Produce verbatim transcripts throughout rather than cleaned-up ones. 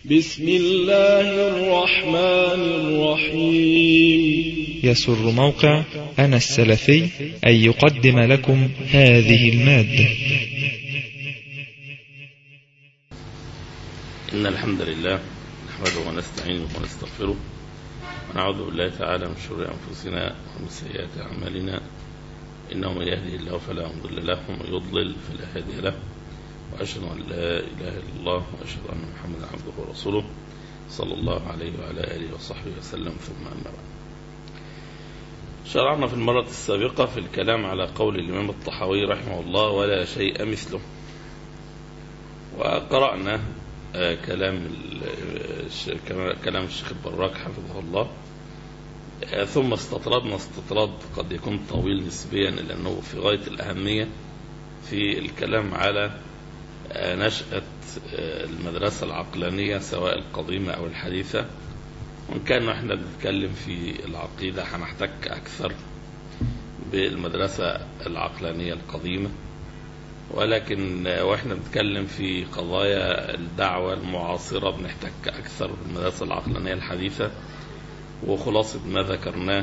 بسم الله الرحمن الرحيم. يسر موقع أنا السلفي أن يقدم لكم هذه المادة. إن الحمد لله نحمده ونستعينه ونستغفره ونعوذ بالله تعالى من شرور أنفسنا ومن سيئات أعمالنا، إنه من يهده الله فلا مضل له ومن يضلل فلا هادي له، وأشهد أن لا إله إلا الله وأشهد أن محمدا عبده ورسوله صلى الله عليه وعلى آله وصحبه وسلم، ثم أما بعد. شرعنا في المرة السابقة في الكلام على قول الإمام الطحاوي رحمه الله: ولا شيء مثله. وقرأنا كلام كلام الشيخ البراك حفظه الله، ثم استطردنا استطراد قد يكون طويل نسبيا لأنه في غاية الأهمية في الكلام على نشأة المدرسة العقلانية سواء القديمة أو الحديثة. وإن كان احنا بنتكلم في العقيدة هنحتك أكثر بالمدرسة العقلانية القديمة، ولكن واحنا بنتكلم في قضايا الدعوة المعاصرة بنحتك أكثر بالمدرسة العقلانية الحديثة. وخلاصة ما ذكرناه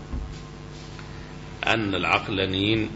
أن العقلانيين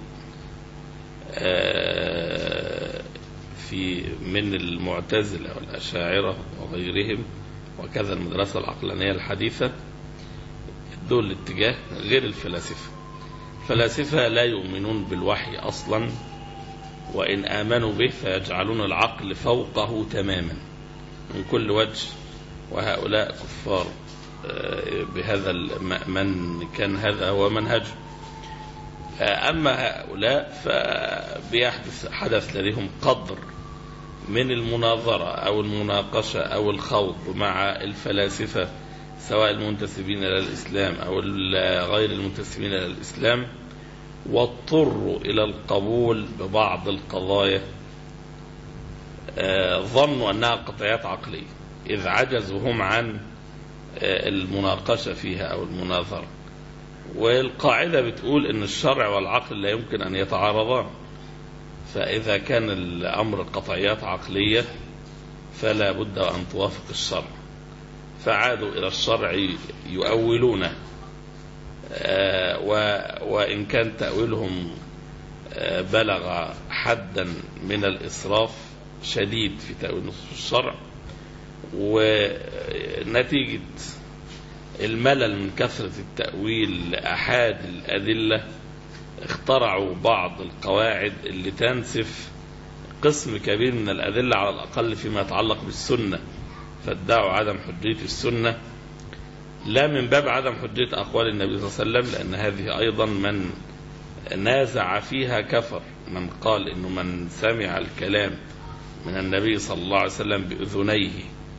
في من المعتزلة والأشاعرة وغيرهم وكذا المدرسة العقلانية الحديثة دول الاتجاه غير الفلاسفة. الفلاسفة لا يؤمنون بالوحي أصلا، وإن آمنوا به فيجعلون العقل فوقه تماما من كل وجه، وهؤلاء كفار بهذا من كان هذا هو منهجه. أما هؤلاء فبيحدث حدث لديهم قدر من المناظرة أو المناقشة أو الخوض مع الفلاسفة سواء المنتسبين إلى الإسلام أو غير المنتسبين إلى الإسلام، واضطروا إلى القبول ببعض القضايا ظنوا أنها قطعيات عقلية إذ عجزوا هم عن المناقشة فيها أو المناظرة. والقاعدة بتقول أن الشرع والعقل لا يمكن أن يتعارضان، فإذا كان الأمر قطعيات عقلية فلا بد أن توافق الشرع، فعادوا إلى الشرع يؤولونه، وإن كان تأويلهم بلغ حدا من الإسراف شديد في تأويل نصوص الشرع. ونتيجة الملل من كثرة التأويل لأحد الأدلة اخترعوا بعض القواعد اللي تنسف قسم كبير من الأدلة على الأقل فيما يتعلق بالسنة، فادعوا عدم حجية السنة لا من باب عدم حجية أقوال النبي صلى الله عليه وسلم، لأن هذه أيضا من نازع فيها كفر، من قال إنه من سمع الكلام من النبي صلى الله عليه وسلم بأذنيه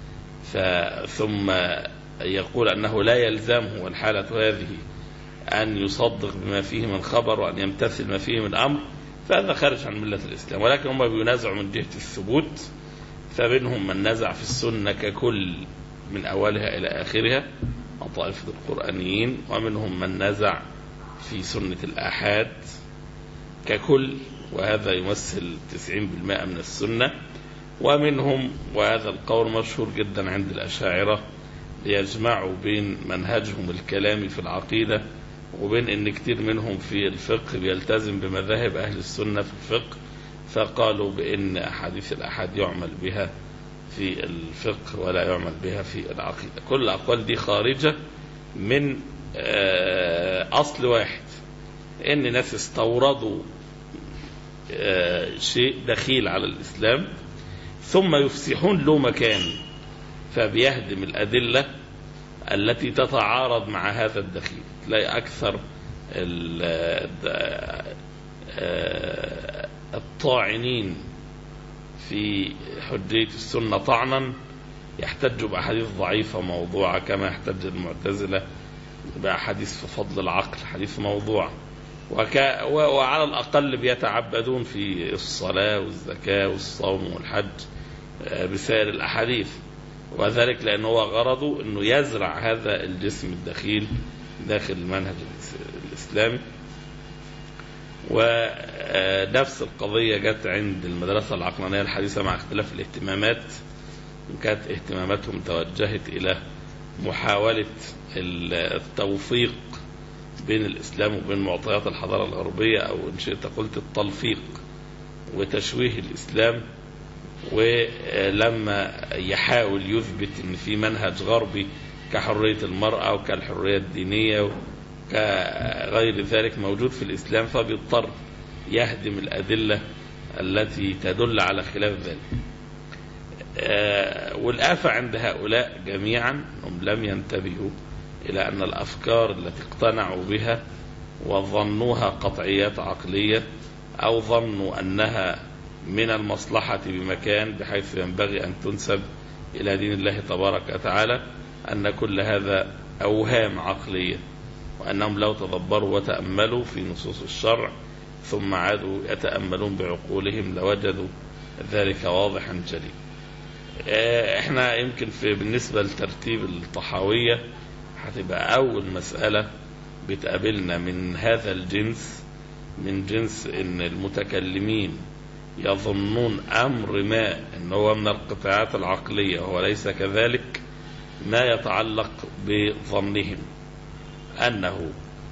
ثم يقول أنه لا يلزمه والحالة هذه أن يصدق بما فيه من خبر وأن يمتثل ما فيه من أمر، فهذا خارج عن ملة الإسلام. ولكن هم بينازعوا من جهة الثبوت، فمنهم من نزع في السنة ككل من أولها إلى آخرها طائفة القرآنيين، ومنهم من نزع في سنة الآحاد ككل، وهذا يمثل تسعين بالمئة من السنة. ومنهم، وهذا القول مشهور جدا عند الأشاعرة، ليجمعوا بين منهجهم الكلامي في العقيدة وبين ان كتير منهم في الفقه بيلتزم بمذاهب أهل السنة في الفقه، فقالوا بأن أحاديث الأحاد يعمل بها في الفقه ولا يعمل بها في العقيدة. كل الأقوال دي خارجة من أصل واحد، إن ناس استوردوا شيء دخيل على الإسلام ثم يفسحون له مكان، فبيهدم الأدلة التي تتعارض مع هذا الدخيل. تلاقي أكثر الطاعنين في حجية السنة طعنا يحتج بأحاديث ضعيفة موضوعة، كما يحتج المعتزلة بأحاديث في فضل العقل حديث موضوع، وكا وعلى الأقل بيتعبدون في الصلاة والزكاة والصوم والحج بسائر الأحاديث، وذلك لأنه هو غرضه أنه يزرع هذا الجسم الدخيل داخل المنهج الإسلامي. ونفس القضية جت عند المدرسة العقلانية الحديثة مع اختلاف الاهتمامات، كانت اهتماماتهم توجهت إلى محاولة التوفيق بين الإسلام وبين معطيات الحضارة الغربية، أو إن شئت قلت التلفيق وتشويه الإسلام. ولما يحاول يثبت أن في منهج غربي كحرية المرأة وكالحرية الدينية وكغير ذلك موجود في الإسلام، فبيضطر يهدم الأدلة التي تدل على خلاف ذلك. والآفة عند هؤلاء جميعا هم لم ينتبهوا إلى أن الأفكار التي اقتنعوا بها وظنوها قطعيات عقلية، أو ظنوا أنها من المصلحة بمكان بحيث ينبغي أن تنسب إلى دين الله تبارك وتعالى، أن كل هذا أوهام عقلية، وأنهم لو تدبروا وتأملوا في نصوص الشرع ثم عادوا يتأملون بعقولهم لوجدوا ذلك واضحا جليا. احنا يمكن في بالنسبة لترتيب الطحاوية هتبقى أول مسألة بتقابلنا من هذا الجنس، من جنس ان المتكلمين يظنون أمر ما ان هو من القطاعات العقلية وهو ليس كذلك، ما يتعلق بظنهم أنه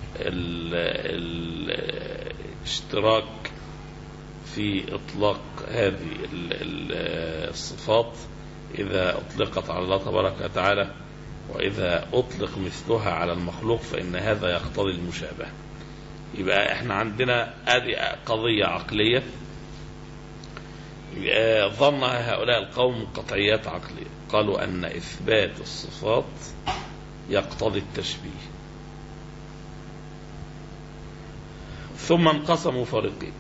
الاشتراك في إطلاق هذه الصفات إذا أطلقت على الله تبارك وتعالى وإذا أطلق مثلها على المخلوق فإن هذا يقتضي المشابهة. يبقى احنا عندنا هذه قضية عقلية ظنها هؤلاء القوم قطعيات عقلية، قالوا أن إثبات الصفات يقتضي التشبيه. ثم انقسموا فريقين،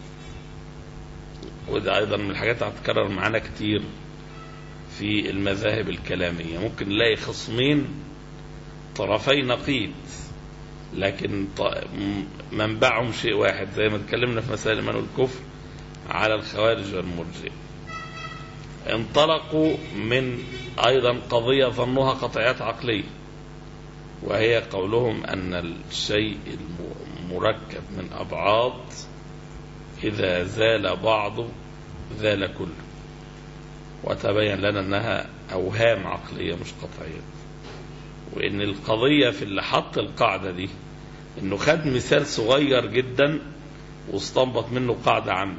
وده أيضا من الحاجات هتتكرر معانا كتير في المذاهب الكلامية. ممكن نلاقي خصمين طرفي نقيض لكن منبعهم شيء واحد، زي ما اتكلمنا في مسائل الإيمان والكفر على الخوارج والمرجئة. انطلقوا من أيضا قضية ظنوها قطعيات عقلية، وهي قولهم أن الشيء المركب من أبعاد إذا زال بعضه زال كله، وتبين لنا أنها أوهام عقلية مش قطعية. وإن القضية في اللي حط القاعدة دي إنه خد مثال صغير جدا واستنبط منه قاعدة عامة،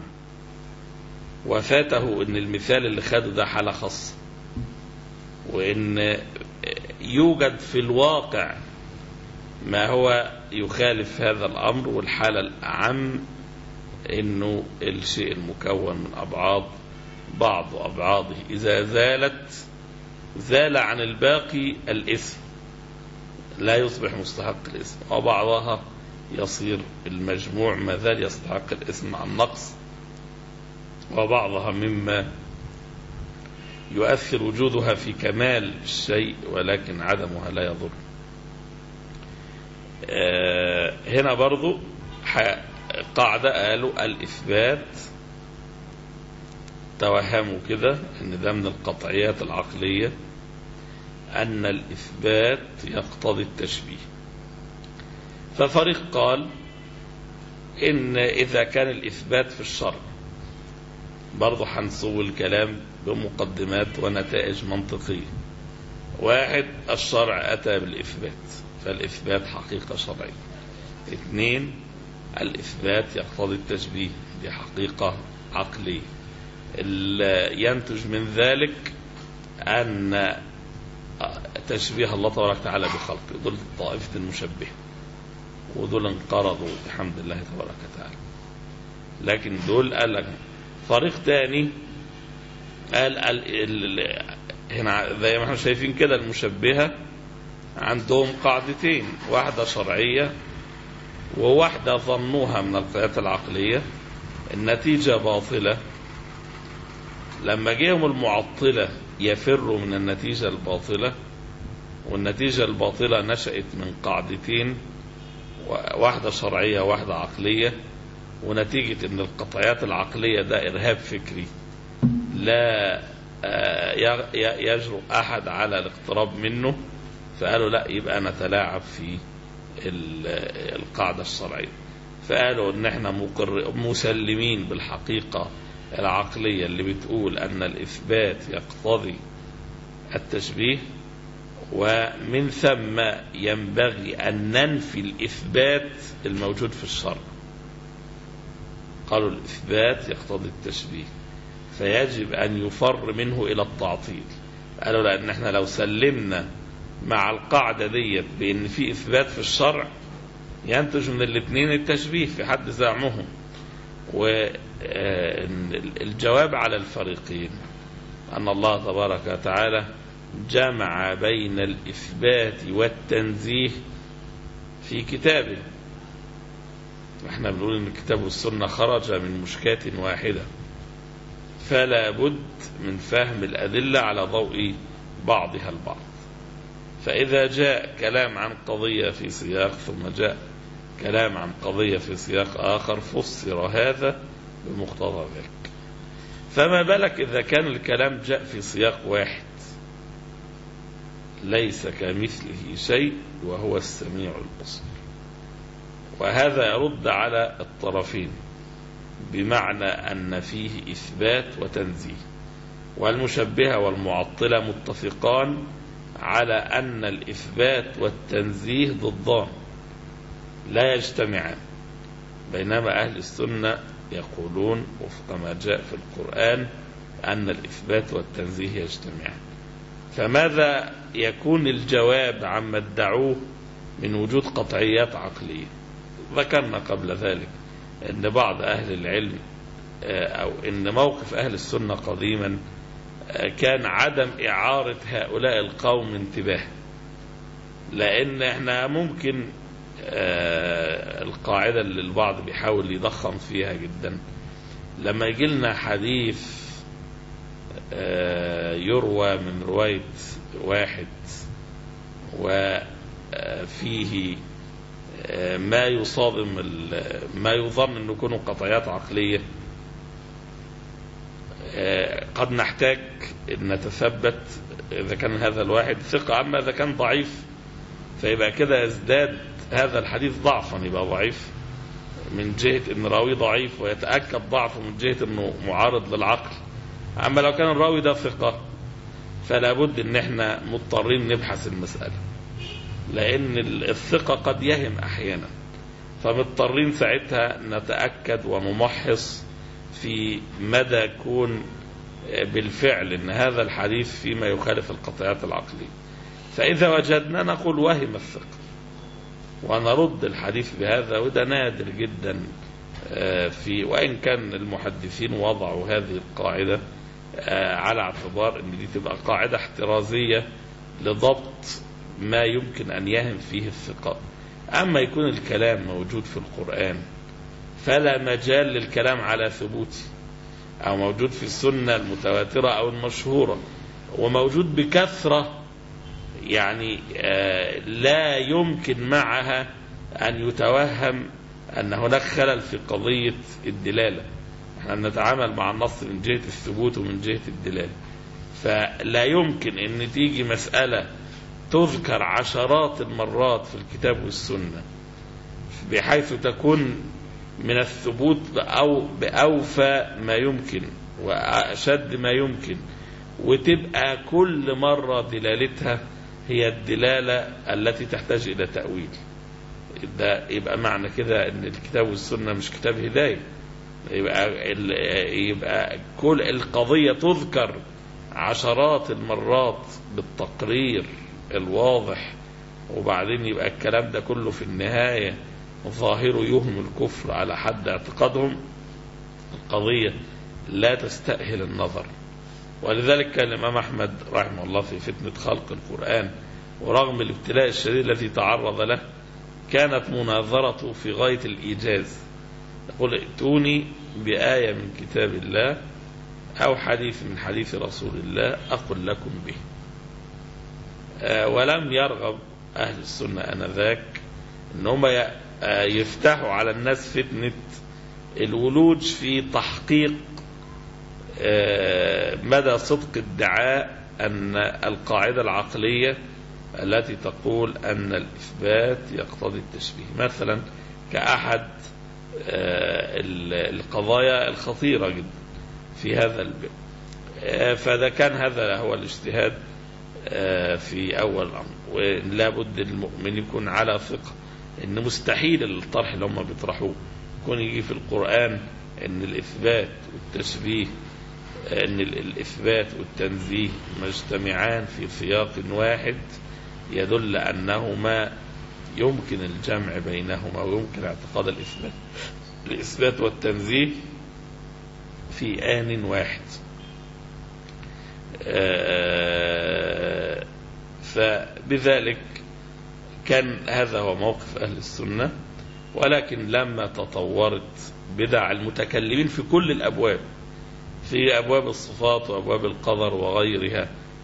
وفاته إن المثال اللي خده ده حالة خاصة، وإن يوجد في الواقع ما هو يخالف هذا الأمر، والحالة الأعم إنه الشيء المكون من أبعاد بعض أبعاده إذا زالت زال عن الباقي الاسم، لا يصبح مستحق الاسم، وبعضها يصير المجموع ما زال يستحق الاسم عن نقص، وبعضها مما يؤثر وجودها في كمال الشيء ولكن عدمها لا يضر. آه هنا برضو قاعدة قالوا الإثبات توهموا كده ان ده من القطعيات العقلية، أن الإثبات يقتضي التشبيه. ففريق قال إن إذا كان الإثبات في الشرع، برضو هنصو الكلام بمقدمات ونتائج منطقية. واحد، الشرع أتى بالإثبات فالإثبات حقيقة شرعية. اثنين، الإثبات يقتضي التشبيه، دي حقيقة عقلية. ينتج من ذلك أن تشبيه الله تبارك وتعالى بخلقه، دول طائفة المشبه، ودول انقرضوا بحمد الله تبارك وتعالى. لكن دول قال لك فريق تاني قال ال هنا زي ما احنا شايفين كده المشبهة عندهم قاعدتين، واحدة شرعية وواحدة ظنوها من القيادات العقلية. النتيجة باطلة. لما جيهم المعطلة يفروا من النتيجة الباطلة، والنتيجة الباطلة نشأت من قاعدتين، واحدة شرعية وواحدة عقلية، ونتيجة ان القطعيات العقلية ده إرهاب فكري لا يجرؤ أحد على الاقتراب منه، فقالوا لا يبقى نتلاعب في القاعدة الشرعية. فقالوا ان احنا مسلمين بالحقيقة العقلية اللي بتقول أن الإثبات يقتضي التشبيه، ومن ثم ينبغي أن ننفي الإثبات الموجود في الشرع. قالوا الإثبات يقتضي التشبيه، فيجب أن يفر منه إلى التعطيل. قالوا لأن احنا لو سلمنا مع القاعدة ديت بأن في إثبات في الشرع ينتج من الاثنين التشبيه في حد زعمهم. والجواب على الفريقين أن الله تبارك وتعالى جمع بين الإثبات والتنزيه في كتابه. احنا بنقول ان الكتاب والسنة خرج من مشكاة واحدة، فلا بد من فهم الأدلة على ضوء بعضها البعض. فإذا جاء كلام عن قضية في سياق ثم جاء كلام عن قضية في سياق آخر فسر هذا بمقتضى ذلك. فما بالك إذا كان الكلام جاء في سياق واحد، ليس كمثله شيء وهو السميع البصير. وهذا يرد على الطرفين، بمعنى أن فيه إثبات وتنزيه، والمشبهة والمعطلة متفقان على أن الإثبات والتنزيه ضدان لا يجتمعان، بينما أهل السنة يقولون وفق ما جاء في القرآن أن الإثبات والتنزيه يجتمعان. فماذا يكون الجواب عما ادعوه من وجود قطعيات عقلية؟ ذكرنا قبل ذلك أن بعض أهل العلم أو أن موقف أهل السنة قديما كان عدم إعارة هؤلاء القوم انتباه، لأن احنا ممكن القاعدة اللي البعض بيحاول يضخم فيها جدا، لما يجي لنا حديث يروى من رواية واحد وفيه ما يصادم ما يظن أنه يكون قطعيات عقلية، قد نحتاج أن نتثبت إذا كان هذا الواحد ثقة. أما إذا كان ضعيف فيبقى كده يزداد هذا الحديث ضعفا، يبقى ضعيف من جهة أن راوي ضعيف ويتأكد ضعفه من جهة أنه معارض للعقل. أما لو كان الراوي ده ثقة فلا بد أن احنا مضطرين نبحث المسألة، لأن الثقة قد يهم أحيانا، فمضطرين ساعتها نتأكد ونمحص في مدى يكون بالفعل أن هذا الحديث فيما يخالف القطعيات العقلية. فإذا وجدنا نقول وهم الثقة ونرد الحديث بهذا، وده نادر جدا في وإن كان المحدثين وضعوا هذه القاعدة على اعتبار أن دي تبقى قاعدة احترازية لضبط ما يمكن أن يهم فيه الثقة. أما يكون الكلام موجود في القرآن فلا مجال للكلام على ثبوته، أو موجود في السنة المتواترة أو المشهورة وموجود بكثرة، يعني لا يمكن معها أن يتوهم أن هناك خلل في قضية الدلالة. احنا نتعامل مع النص من جهة الثبوت ومن جهة الدلالة، فلا يمكن أن تيجي مسألة تذكر عشرات المرات في الكتاب والسنة بحيث تكون من الثبوت أو بأوفى ما يمكن وأشد ما يمكن، وتبقى كل مرة دلالتها هي الدلالة التي تحتاج إلى تأويل. ده يبقى معنى كده أن الكتاب والسنة مش كتاب هداية، يبقى, يبقى كل القضية تذكر عشرات المرات بالتقرير الواضح، وبعدين يبقى الكلام ده كله في النهاية ظاهره يهم الكفر على حد اعتقادهم. القضية لا تستأهل النظر. ولذلك كان الإمام أحمد رحمه الله في فتنة خلق القرآن ورغم الابتلاء الشديد الذي تعرض له كانت مناظرته في غاية الإيجاز، يقول ائتوني بآية من كتاب الله أو حديث من حديث رسول الله أقول لكم به. ولم يرغب أهل السنة أنذاك أنهم يفتحوا على الناس فتنة الولوج في تحقيق مدى صدق ادعاء أن القاعدة العقلية التي تقول أن الإثبات يقتضي التشبيه، مثلا كأحد القضايا الخطيرة جدا في هذا الباب. فإذا كان هذا هو الاجتهاد في أول الأمر. ولا بد المؤمن يكون على ثقة إن مستحيل الطرح اللي هم بيطرحوه يكون يجي في القرآن إن الإثبات والتشبيه، إن الإثبات والتنزيه مجتمعان في سياق واحد يدل أنهما يمكن الجمع بينهما ويمكن اعتقاد الإثبات الإثبات والتنزيه في آن واحد. فبذلك كان هذا هو موقف أهل السنة. ولكن لما تطورت بدع المتكلمين في كل الأبواب، في أبواب الصفات وأبواب القدر وغيرها،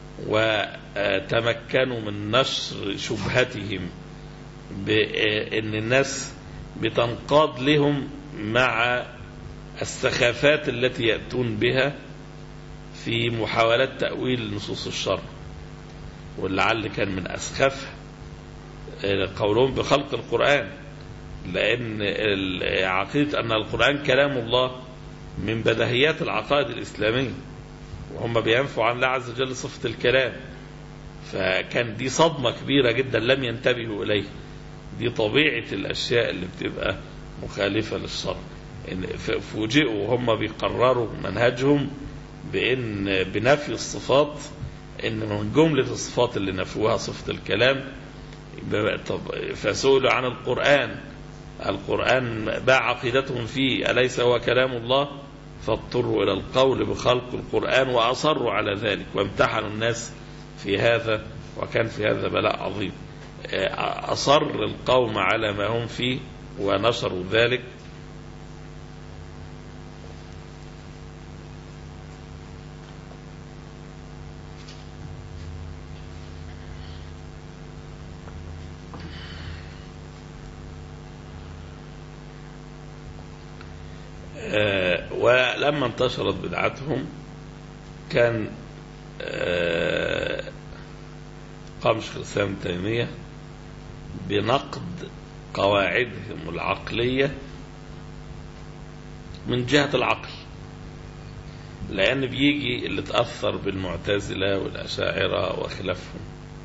وتمكنوا من نشر شبهتهم بأن الناس بتنقاد لهم مع السخافات التي يأتون بها في محاولات تأويل نصوص الشرع، ولعل كان من أسخفها قولهم بخلق القرآن، لأن عقيدة أن القرآن كلام الله من بديهيات العقائد الإسلامية، وهم بينفوا عن الله عز وجل صفة الكلام. فكان دي صدمة كبيرة جدا لم ينتبهوا إليه. دي طبيعة الأشياء اللي بتبقى مخالفة للشرع. فوجئوا وهم بيقرروا منهجهم بأن بنفي الصفات، إن من جملة الصفات اللي نفوها صفة الكلام. فسئلوا عن القرآن، القرآن باع عقيدتهم فيه أليس هو كلام الله؟ فاضطروا إلى القول بخلق القرآن وأصروا على ذلك، وامتحنوا الناس في هذا، وكان في هذا بلاء عظيم. أصر القوم على ما هم فيه ونشروا ذلك. ولما انتشرت بدعتهم كان قام شيخ الإسلام ابن تيمية بنقد قواعدهم العقلية من جهة العقل، لأن بيجي اللي تأثر بالمعتزلة والأشاعرة وخلافهم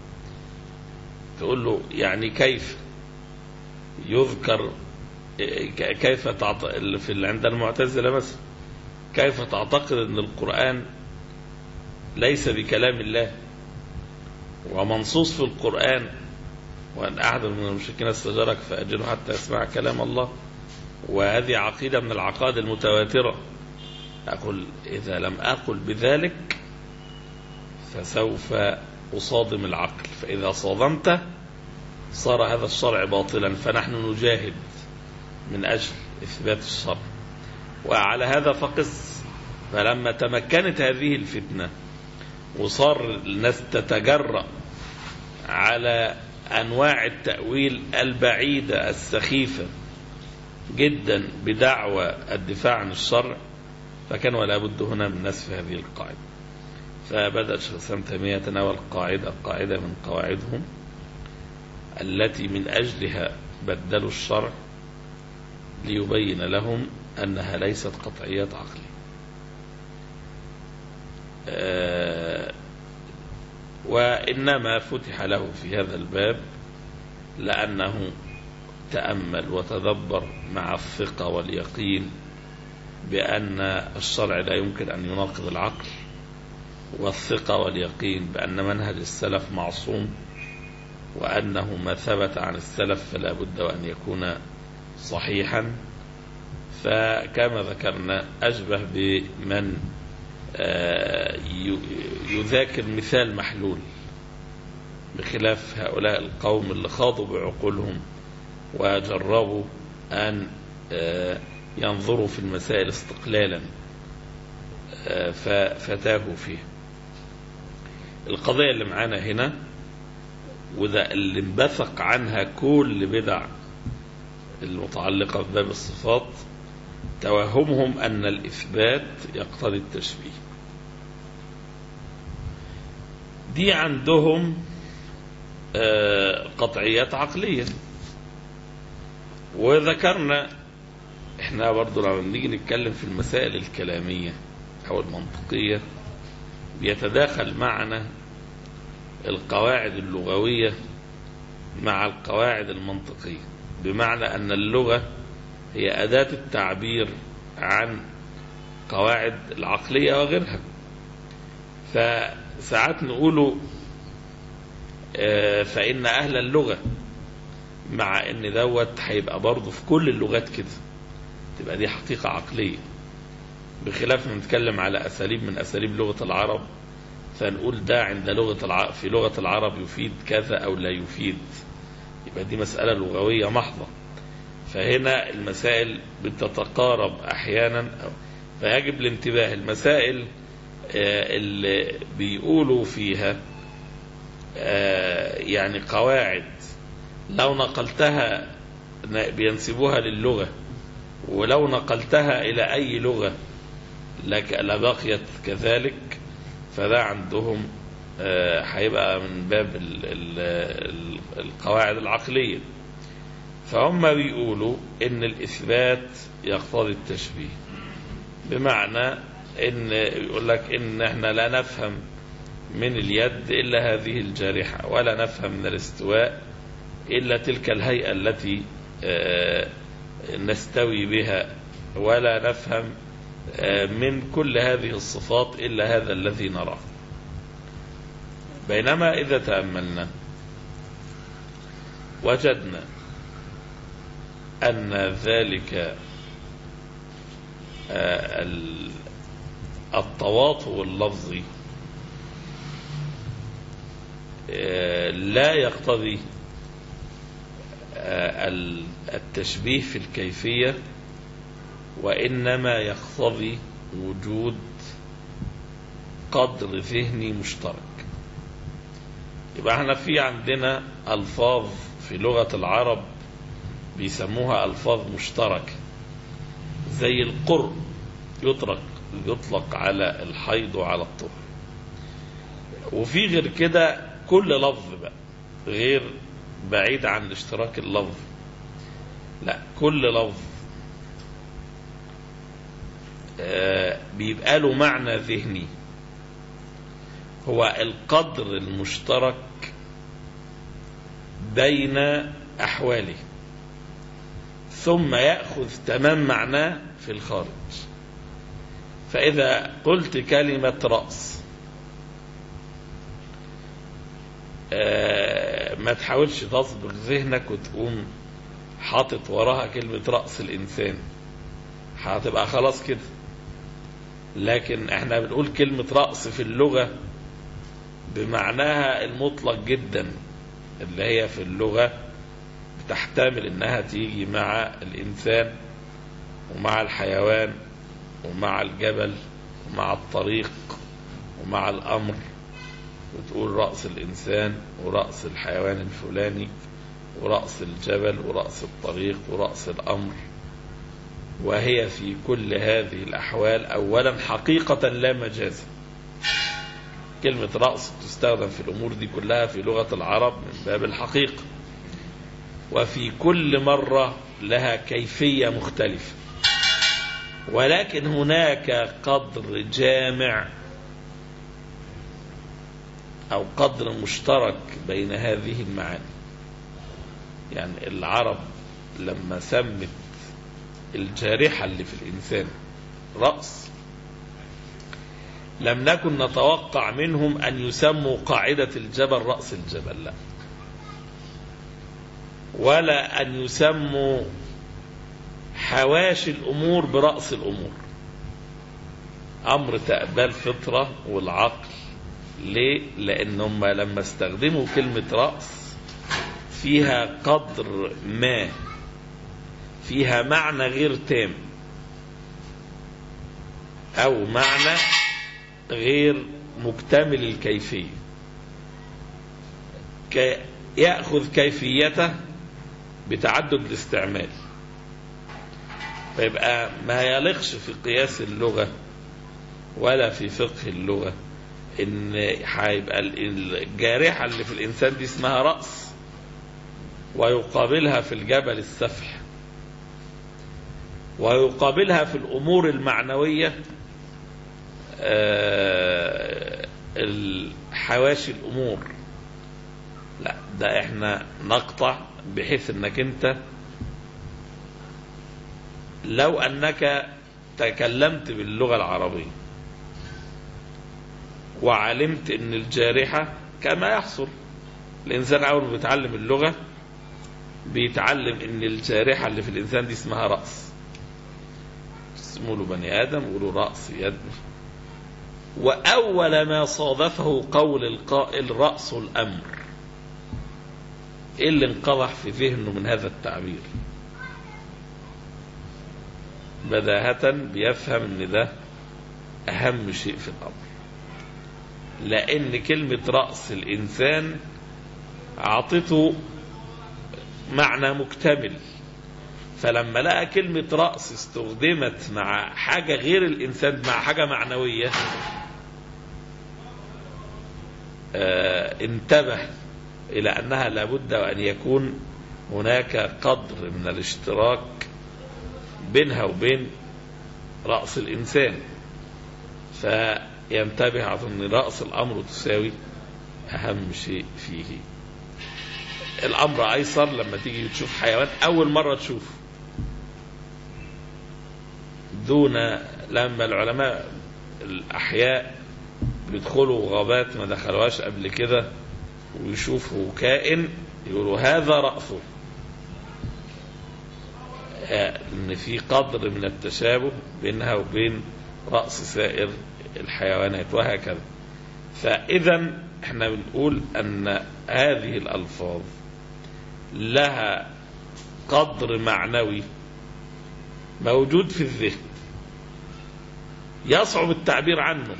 تقول له يعني كيف يذكر، كيف تعتقد في عند المعتزلة مثلا، كيف تعتقد أن القرآن ليس بكلام الله ومنصوص في القرآن، وأن أحد من المشركين استجارك فأجله حتى يسمع كلام الله، وهذه عقيدة من العقائد المتواترة. أقول إذا لم أقل بذلك فسوف أصادم العقل، فإذا صادمته صار هذا الشرع باطلا، فنحن نجاهد من أجل إثبات الشرع. وعلى هذا فقس. فلما تمكنت هذه الفتنة وصار الناس تتجرأ على أنواع التأويل البعيدة السخيفة جدا بدعوى الدفاع عن الشرع، فكان ولا بد هنا من نسف هذه القاعدة. فبدأ شيخ الإسلام تيمية يتناول قاعدة قاعدة من قواعدهم التي من أجلها بدلوا الشرع ليبين لهم أنها ليست قطعيات عقلية. أه وإنما فتح له في هذا الباب لأنه تأمل وتدبر مع الثقة واليقين بأن الشرع لا يمكن أن يناقض العقل، والثقة واليقين بأن منهج السلف معصوم، وأنه ما ثبت عن السلف فلا بد أن يكون صحيحا. فكما ذكرنا أشبه بمن يذاكر مثال محلول، بخلاف هؤلاء القوم اللي خاضوا بعقولهم وجربوا أن ينظروا في المسائل استقلالا فتاهوا فيه. القضية اللي معانا هنا وده اللي انبثق عنها كل بدع المتعلقة بباب الصفات، توهمهم أن الإثبات يقتضي التشبيه. دي عندهم قطعيات عقلية. وذكرنا احنا برضو لما نيجي نتكلم في المسائل الكلامية أو المنطقية بيتداخل معنا القواعد اللغوية مع القواعد المنطقية، بمعنى أن اللغة هي أداة التعبير عن قواعد العقلية وغيرها. فساعات نقوله فإن أهل اللغة، مع أن دوت هيبقى برضه في كل اللغات كده، تبقى دي حقيقة عقلية، بخلاف ما نتكلم على أساليب من أساليب لغة العرب فنقول ده عند لغة العرب في لغة العرب يفيد كذا أو لا يفيد، يبقى دي مسألة لغوية محضة. فهنا المسائل بتتقارب أحيانا، فيجب الانتباه. المسائل اللي بيقولوا فيها يعني قواعد لو نقلتها بينسبوها للغة، ولو نقلتها إلى أي لغة لبقيت كذلك، فده عندهم هيبقى من باب القواعد العقلية. فهم بيقولوا إن الإثبات يقتضي التشبيه، بمعنى إن يقول لك إن إحنا لا نفهم من اليد إلا هذه الجارحة، ولا نفهم من الاستواء إلا تلك الهيئة التي نستوي بها، ولا نفهم من كل هذه الصفات إلا هذا الذي نراه. بينما إذا تأملنا وجدنا أن ذلك التواطؤ اللفظي لا يقتضي التشبيه في الكيفية، وإنما يقتضي وجود قدر ذهني مشترك. يبقى احنا في عندنا ألفاظ في لغة العرب بيسموها ألفاظ مشتركة، زي القرء يطلق يطلق على الحيض وعلى الطهر. وفي غير كده كل لفظ بقى غير بعيد عن الاشتراك اللفظ، لا كل لفظ آه بيبقى له معنى ذهني، هو القدر المشترك بين أحواله، ثم يأخذ تمام معناه في الخارج. فإذا قلت كلمة رأس آه ما تحاولش تصبغ ذهنك وتقوم حاطط وراها كلمة رأس الإنسان، هتبقى خلاص كده. لكن احنا بنقول كلمة رأس في اللغة بمعناها المطلق جدا، اللي هي في اللغة بتحتمل انها تيجي مع الإنسان ومع الحيوان ومع الجبل ومع الطريق ومع الأمر، وتقول رأس الإنسان ورأس الحيوان الفلاني ورأس الجبل ورأس الطريق ورأس الأمر. وهي في كل هذه الأحوال أولا حقيقة لا مجازا. كلمة رأس تستخدم في الأمور دي كلها في لغة العرب من باب الحقيقة، وفي كل مرة لها كيفية مختلفة، ولكن هناك قدر جامع أو قدر مشترك بين هذه المعاني. يعني العرب لما سمت الجارحة اللي في الإنسان رأس، لم نكن نتوقع منهم أن يسموا قاعدة الجبل رأس الجبل، لا، ولا أن يسموا حواشي الأمور برأس الأمور. أمر تقبل الفطرة والعقل. ليه؟ لأنهم لما استخدموا كلمة رأس فيها قدر ما، فيها معنى غير تام أو معنى غير مكتمل الكيفية، يأخذ كيفيته بتعدد الاستعمال. فيبقى ما يليقش في قياس اللغة ولا في فقه اللغة إن هيبقى الجارحة اللي في الإنسان دي اسمها رأس، ويقابلها في الجبل السفح، ويقابلها في الأمور المعنوية الحواشي الأمور لا، ده احنا نقطع بحيث انك انت لو انك تكلمت باللغة العربية وعلمت ان الجارحة كما يحصل الانسان اول ما بيتعلم اللغة بيتعلم ان الجارحة اللي في الانسان دي اسمها رأس، اسمه له بني ادم يقولوا رأس يد، واول ما صادفه قول القائل رأس الامر، ايه اللي انقضح في ذهنه من هذا التعبير؟ بداهة بيفهم ان ده اهم شيء في الامر، لان كلمة رأس الانسان اعطته معنى مكتمل، فلما لقى كلمة رأس استخدمت مع حاجة غير الانسان، مع حاجة معنوية، اه انتبه الى انها لابد ان يكون هناك قدر من الاشتراك بينها وبين رأس الإنسان، فينتبه على أن رأس الأمر تساوي أهم شيء فيه. الأمر أيسر لما تيجي تشوف حيوان أول مرة تشوفه، دون لما العلماء الأحياء بيدخلوا غابات ما دخلوهاش قبل كده ويشوفوا كائن يقولوا هذا رأسه، ان في قدر من التشابه بينها وبين رأس سائر الحيوانات وهكذا. فإذا احنا بنقول ان هذه الألفاظ لها قدر معنوي موجود في الذهن يصعب التعبير عنه،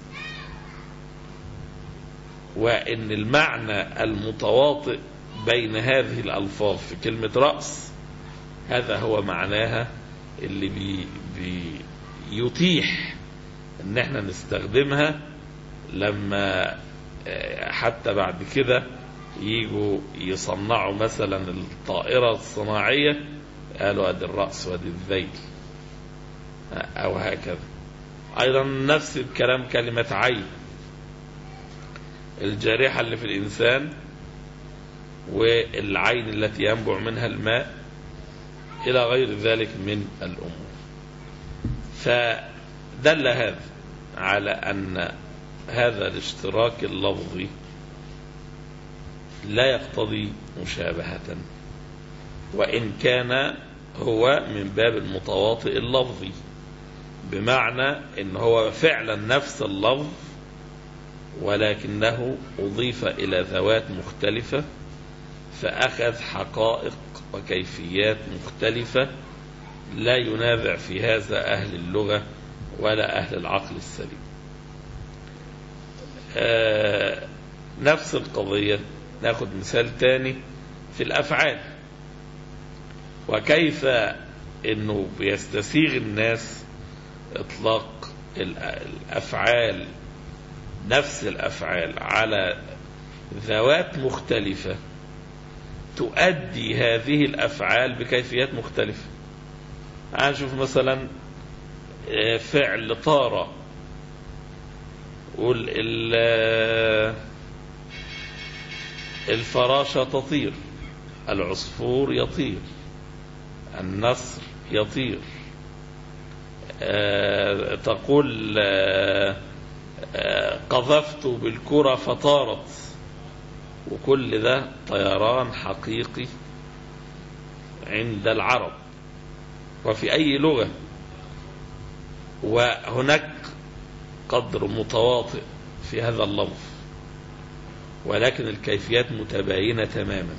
وان المعنى المتواطئ بين هذه الألفاظ في كلمة رأس هذا هو معناها اللي بي بي يتيح ان احنا نستخدمها لما حتى بعد كده يجوا يصنعوا مثلا الطائرة الصناعية قالوا ادي الرأس وادي الذيل او هكذا. ايضا نفس الكلام كلمة عين، الجارحة اللي في الانسان والعين التي ينبع منها الماء إلى غير ذلك من الأمور. فدل هذا على أن هذا الاشتراك اللفظي لا يقتضي مشابهة، وإن كان هو من باب المتواطئ اللفظي، بمعنى إن هو فعلا نفس اللفظ ولكنه أضيف إلى ذوات مختلفة فأخذ حقائق وكيفيات مختلفة لا ينازع في هذا أهل اللغة ولا أهل العقل السليم. آه نفس القضية ناخد مثال تاني في الأفعال، وكيف أنه بيستسيغ الناس إطلاق الأفعال نفس الأفعال على ذوات مختلفة تؤدي هذه الأفعال بكيفيات مختلفة. هنشوف مثلا فعل طار، قول الفراشة تطير، العصفور يطير، النسر يطير، تقول قذفت بالكرة فطارت، وكل ده طيران حقيقي عند العرب وفي أي لغة، وهناك قدر متواطئ في هذا اللفظ ولكن الكيفيات متباينة تماما.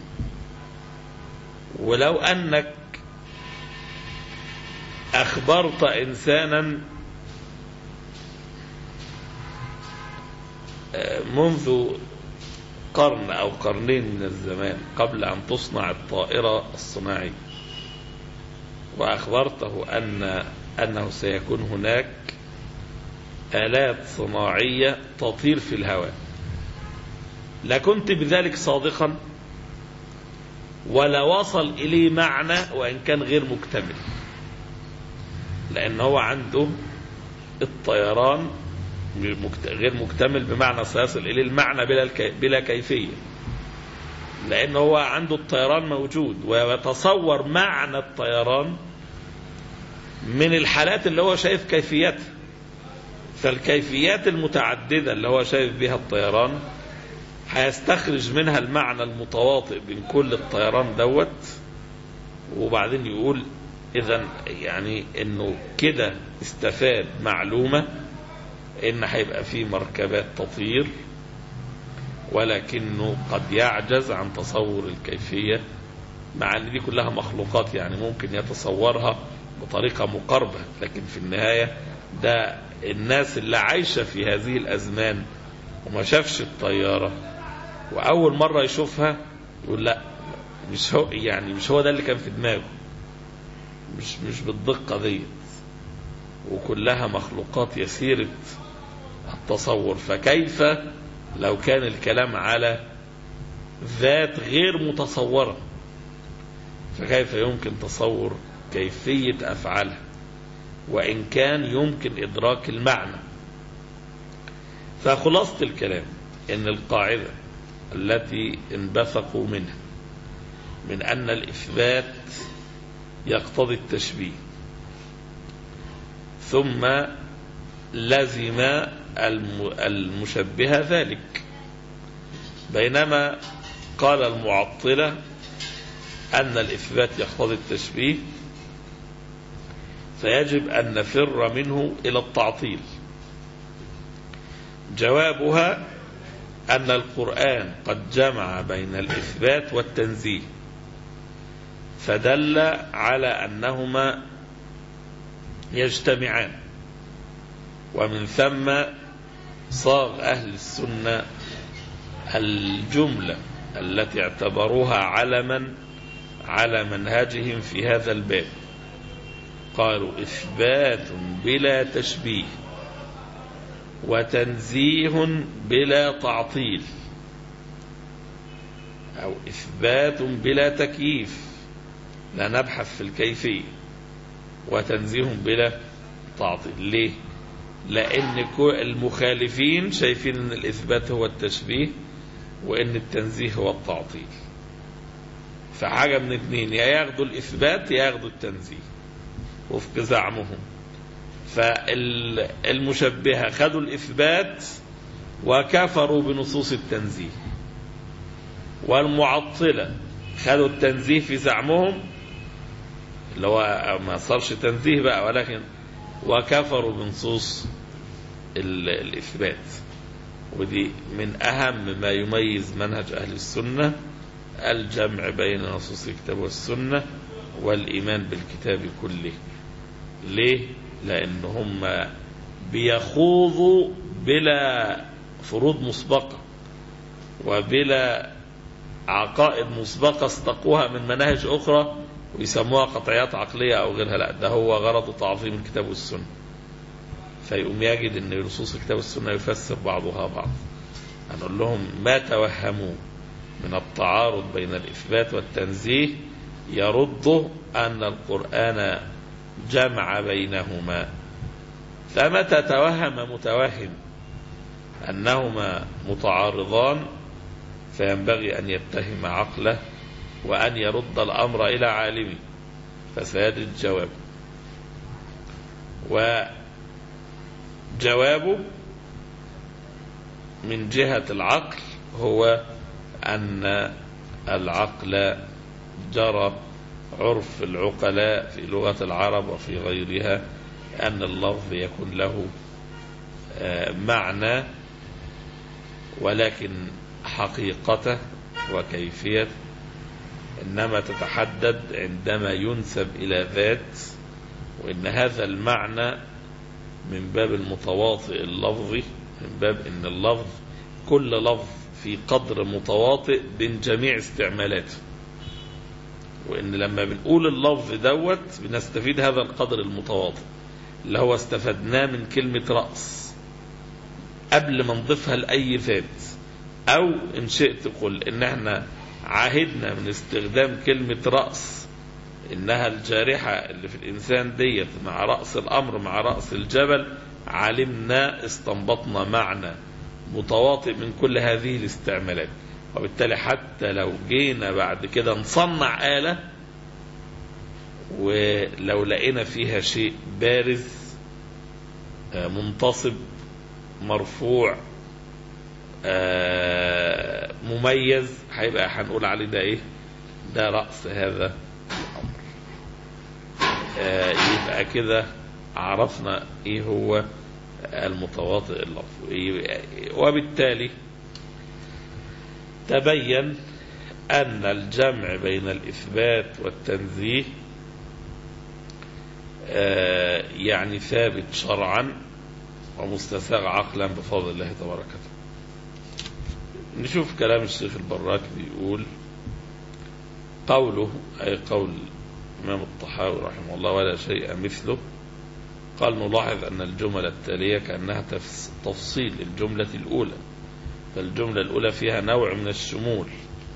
ولو أنك أخبرت إنسانا منذ قرن أو قرنين من الزمان قبل أن تصنع الطائرة الصناعية، وأخبرته أن أنه سيكون هناك آلات صناعية تطير في الهواء، لكنت بذلك صادقا ولا وصل إليه معنى وإن كان غير مكتمل، لأن هو عنده الطيران غير مكتمل بمعنى سيصل إليه المعنى بلا كيفية، لأنه هو عنده الطيران موجود ويتصور معنى الطيران من الحالات اللي هو شايف كيفيتها. فالكيفيات المتعددة اللي هو شايف بها الطيران هيستخرج منها المعنى المتواطئ بين كل الطيران دوت، وبعدين يقول إذن يعني إنه كده استفاد معلومة إن هيبقى فيه مركبات تطير، ولكنه قد يعجز عن تصور الكيفية، مع أن دي كلها مخلوقات يعني ممكن يتصورها بطريقة مقاربة، لكن في النهاية ده الناس اللي عايشة في هذه الأزمان وما شافش الطيارة وأول مرة يشوفها يقول لا مش هو، يعني مش هو ده اللي كان في دماغه، مش مش بالدقة دي، وكلها مخلوقات يسيرة التصور. فكيف لو كان الكلام على ذات غير متصورة، فكيف يمكن تصور كيفية أفعالها وإن كان يمكن إدراك المعنى؟ فخلاصة الكلام إن القاعدة التي انبثقوا منها من أن الإثبات يقتضي التشبيه، ثم لزم المشبه ذلك، بينما قال المعطلة أن الإثبات يقتضي التشبيه، فيجب أن نفر منه إلى التعطيل. جوابها أن القرآن قد جمع بين الإثبات والتنزيه، فدل على أنهما يجتمعان، ومن ثم صاغ أهل السنة الجملة التي اعتبروها علما على منهجهم في هذا الباب، قالوا إثبات بلا تشبيه وتنزيه بلا تعطيل، أو إثبات بلا تكييف لا نبحث في الكيفية، وتنزيه بلا تعطيل. ليه؟ لأن المخالفين شايفين أن الإثبات هو التشبيه وأن التنزيه هو التعطيل، فحاجة من اثنين، يا ياخدوا الإثبات يا ياخدوا التنزيه وفق زعمهم. فالمشبهة خدوا الإثبات وكفروا بنصوص التنزيه، والمعطلة خدوا التنزيه في زعمهم اللي هو ما صارش تنزيه بقى، ولكن وكفروا بنصوص الإثبات. ودي من أهم ما يميز منهج أهل السنة، الجمع بين نصوص الكتاب والسنة والإيمان بالكتاب كله. ليه؟ لأنهم بيخوضوا بلا فروض مسبقة وبلا عقائد مسبقة استقوها من مناهج أخرى ويسموها قطعيات عقلية أو غيرها، لا، ده هو غرض تعظيم الكتاب والسنة. فيقوم يجد أن نصوص الكتاب والسنة يفسر بعضها بعض. هنقول لهم ما توهموا من التعارض بين الإثبات والتنزيه يرد أن القرآن جمع بينهما. فمتى توهم متوهم أنهما متعارضان فينبغي أن يتهم عقله وأن يرد الأمر إلى عالمه، فسيجد جوابه. وجوابه من جهة العقل هو أن العقل جرى عرف العقلاء في لغة العرب وفي غيرها أن اللفظ يكون له معنى، ولكن حقيقته وكيفية إنما تتحدد عندما ينسب إلى ذات، وإن هذا المعنى من باب المتواطئ اللفظي، من باب إن اللفظ كل لفظ في قدر متواطئ بين جميع استعمالاته، وإن لما بنقول اللفظ دوت بنستفيد هذا القدر المتواطئ اللي هو استفدناه من كلمة رأس قبل ما نضيفها لأي ذات، أو إن شئت قل إن احنا عاهدنا من استخدام كلمة رأس إنها الجارحة اللي في الإنسان ديت مع رأس الأمر مع رأس الجبل، علمنا استنبطنا معنى متواطئ من كل هذه الاستعمالات. وبالتالي حتى لو جينا بعد كده نصنع آلة ولو لقينا فيها شيء بارز منتصب مرفوع مميز، هيبقى هنقول عليه ده ايه؟ ده رأس هذا الأمر. يبقى كده عرفنا ايه هو المتواطئ اللفظي، وبالتالي تبين أن الجمع بين الإثبات والتنزيه يعني ثابت شرعا ومستساغ عقلا بفضل الله تبارك وتعالى. نشوف كلام الشيخ البراك بيقول: قوله أي قول الإمام الطحاوي رحمه الله ولا شيء مثله، قال: نلاحظ أن الجمل التالية كأنها تفصيل الجملة الأولى، فالجملة الأولى فيها نوع من الشمول،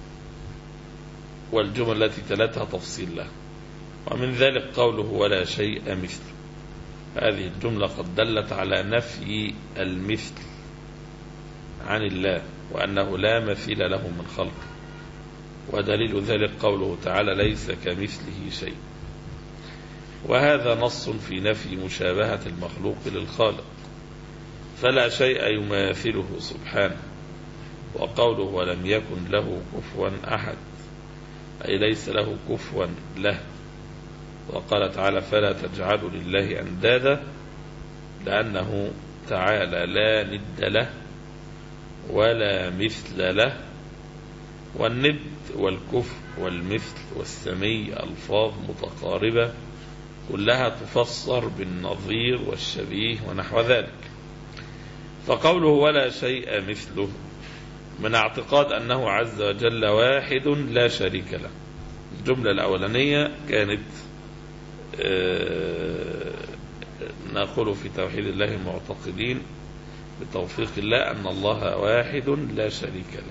والجمل التي تلتها تفصيل لها. ومن ذلك قوله ولا شيء مثله، هذه الجملة قد دلت على نفي المثل عن الله وأنه لا مثيل له من خلقه، ودليل ذلك قوله تعالى: ليس كمثله شيء. وهذا نص في نفي مشابهة المخلوق للخالق، فلا شيء يماثله سبحانه. وقوله ولم يكن له كفوا أحد، أي ليس له كفوا له. وقال تعالى: فلا تجعلوا لله أندادا، لأنه تعالى لا ند له ولا مثل له. والند والكفر والمثل والسمي ألفاظ متقاربة كلها تفسر بالنظير والشبيه ونحو ذلك. فقوله ولا شيء مثله من اعتقاد أنه عز وجل واحد لا شريك له. الجملة الأولانية كانت نقول في توحيد الله معتقدين بتوفيق الله أن الله واحد لا شريك له.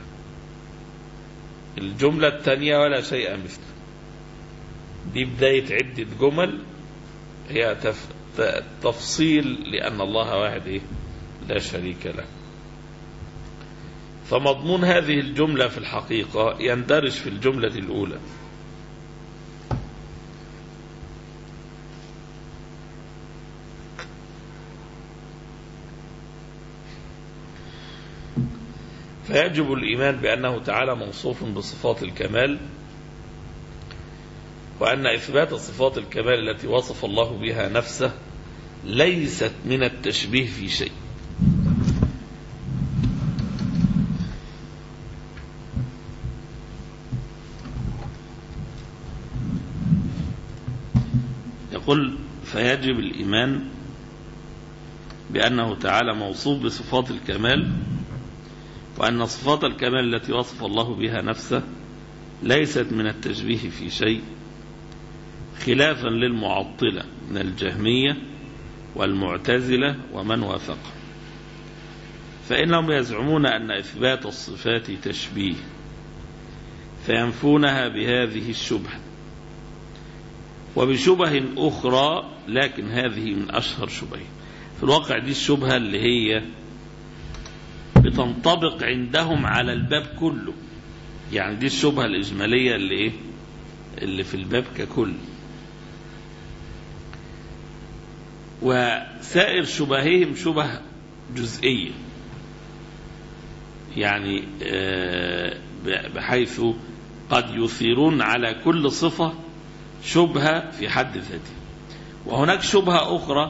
الجملة الثانية ولا شيء مثله، دي بداية عدة جمل هي تفصيل لأن الله واحد إيه؟ لا شريك له. فمضمون هذه الجملة في الحقيقة يندرج في الجملة الأولى، فيجب الإيمان بأنه تعالى موصوف بصفات الكمال، وأن إثبات صفات الكمال التي وصف الله بها نفسه ليست من التشبيه في شيء. يقول: فيجب الإيمان بأنه تعالى موصوف بصفات الكمال، وأن صفات الكمال التي وصف الله بها نفسه ليست من التشبيه في شيء، خلافا للمعطلة من الجهمية والمعتزلة ومن وافقه، فإنهم يزعمون أن إثبات الصفات تشبيه، فينفونها بهذه الشبهة وبشبه أخرى، لكن هذه من أشهر شبهه. في الواقع دي الشبهة اللي هي بتنطبق عندهم على الباب كله، يعني دي الشبهة الإجمالية اللي إيه؟ اللي في الباب ككل. وسائر شبههم شبه جزئية، يعني بحيث قد يثيرون على كل صفة شبهة في حد ذاته، وهناك شبهة أخرى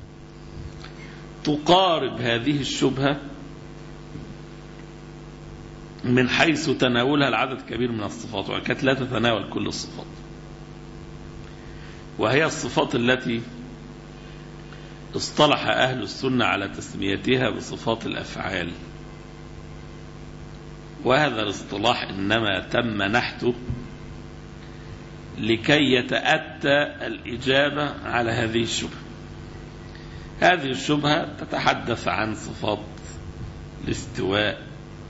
تقارب هذه الشبهة من حيث تناولها العدد كبير من الصفات، وكانت لا تتناول كل الصفات، وهي الصفات التي اصطلح أهل السنة على تسميتها بصفات الأفعال. وهذا الاصطلاح إنما تم نحته لكي يتأتى الإجابة على هذه الشبهة. هذه الشبهة تتحدث عن صفات الاستواء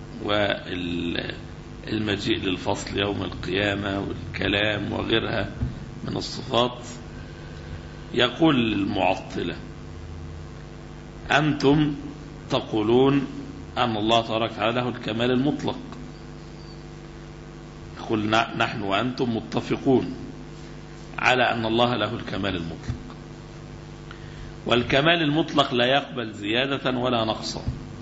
والمجيء للفصل يوم القيامة والكلام وغيرها من الصفات. يقول المعطلة: أنتم تقولون أن الله تبارك وتعالى له الكمال المطلق، نقول نحن وأنتم متفقون على أن الله له الكمال المطلق، والكمال المطلق لا يقبل زيادة ولا نقصا.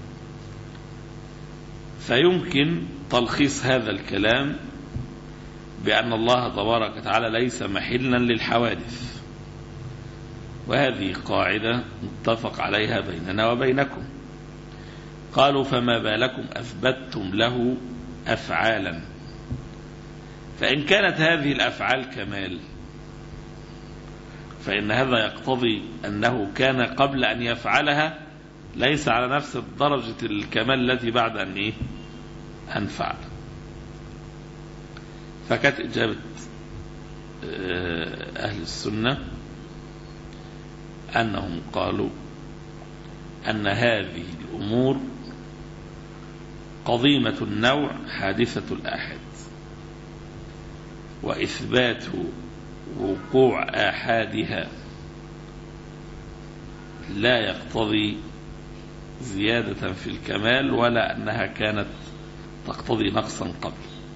فيمكن تلخيص هذا الكلام بأن الله تبارك وتعالى ليس محلا للحوادث، وهذه قاعدة متفق عليها بيننا وبينكم. قالوا فما بالكم أثبتتم له أفعالا؟ فإن كانت هذه الأفعال كمال فإن هذا يقتضي أنه كان قبل أن يفعلها ليس على نفس درجة الكمال التي بعد أن إيه أن فعل. فكانت إجابة أهل السنة أنهم قالوا أن هذه الأمور قضيمة النوع حادثة الآحاد، وإثبات وقوع آحادها لا يقتضي زيادة في الكمال ولا أنها كانت تقتضي نقصا قبل.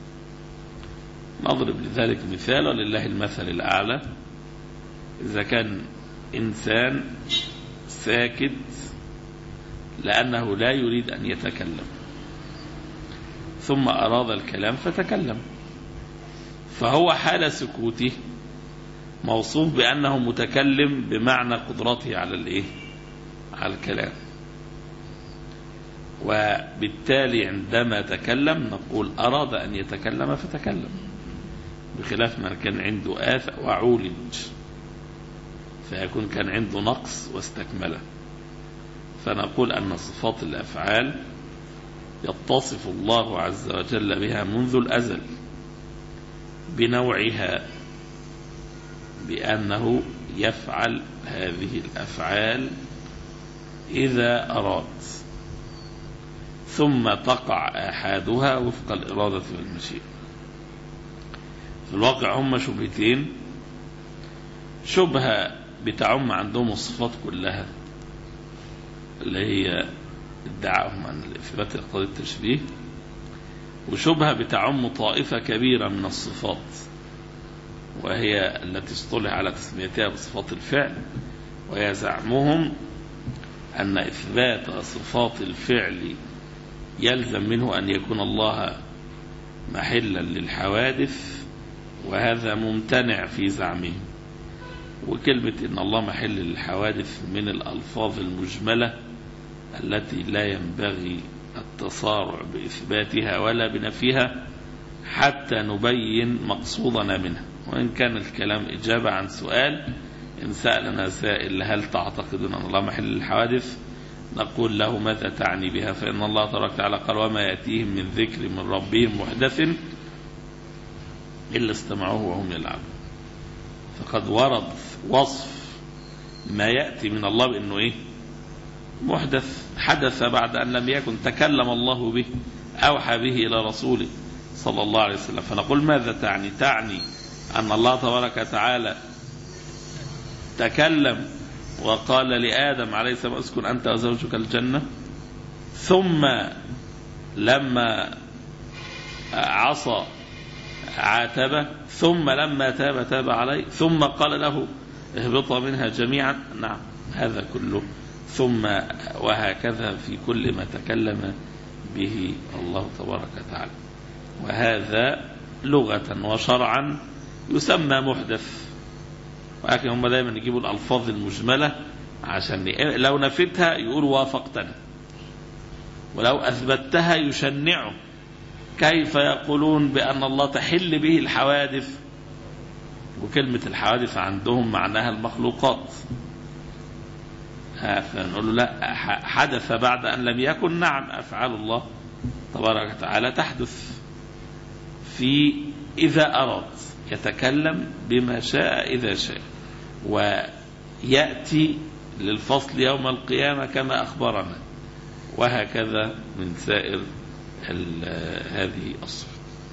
نضرب لذلك مثال ولله المثل الأعلى. إذا كان إنسان ساكت لأنه لا يريد أن يتكلم ثم أراد الكلام فتكلم، فهو حال سكوته موصوف بأنه متكلم بمعنى قدرته على الإيه؟ على الكلام، وبالتالي عندما تكلم نقول أراد أن يتكلم فتكلم، بخلاف من كان عنده آثى وعولج فيكون كان عنده نقص واستكمله. فنقول أن صفات الأفعال يتصف الله عز وجل بها منذ الأزل بنوعها، بأنه يفعل هذه الأفعال إذا أراد، ثم تقع آحادها وفق الإرادة والمشيئة. في الواقع هم شبهتين: شبهة بتعم عندهم الصفات كلها اللي هي ادعاهم عن الإثبات يقتضي التشبيه، وشبهة بتعم طائفة كبيرة من الصفات وهي التي اصطلح على تسميتها بصفات الفعل، وهي زعمهم أن إثبات صفات الفعل يلزم منه أن يكون الله محلا للحوادث، وهذا ممتنع في زعمهم. وكلمة إن الله محل للحوادث من الألفاظ المجملة التي لا ينبغي التصارع بإثباتها ولا بنفيها حتى نبين مقصودنا منها. وإن كان الكلام إجابة عن سؤال، إن سألنا سائل هل تعتقدون أن الله محل للحوادث نقول له ماذا تعني بها؟ فإن الله تبارك وتعالى قال وما يأتيهم من ذكر من ربهم محدث إلا استمعوه وهم يلعبون. فقد ورد وصف ما يأتي من الله بأنه إيه؟ محدث، حدث بعد أن لم يكن، تكلم الله به، أوحى به إلى رسوله صلى الله عليه وسلم. فنقول ماذا تعني؟ تعني أن الله تبارك وتعالى تكلم وقال لآدم عليه السلام اسكن أنت وزوجك الجنة، ثم لما عصى عاتبه، ثم لما تاب تاب عليه، ثم قال له اهبطا منها جميعا. نعم، هذا كله ثم وهكذا في كل ما تكلم به الله تبارك وتعالى. وهذا لغة وشرعا يسمى محدث، ولكن هم دائما يجيبوا الألفاظ المجملة عشان لو نفيتها يقول وافقتنا، ولو أثبتها يشنعوا. كيف يقولون بأن الله تحل به الحوادث؟ وكلمة الحوادث عندهم معناها المخلوقات، فنقول له لا، حدث بعد أن لم يكن. نعم، أفعال الله تبارك وتعالى تحدث في إذا أراد، يتكلم بما شاء إذا شاء، ويأتي للفصل يوم القيامة كما أخبرنا، وهكذا من سائر هذه الصفات.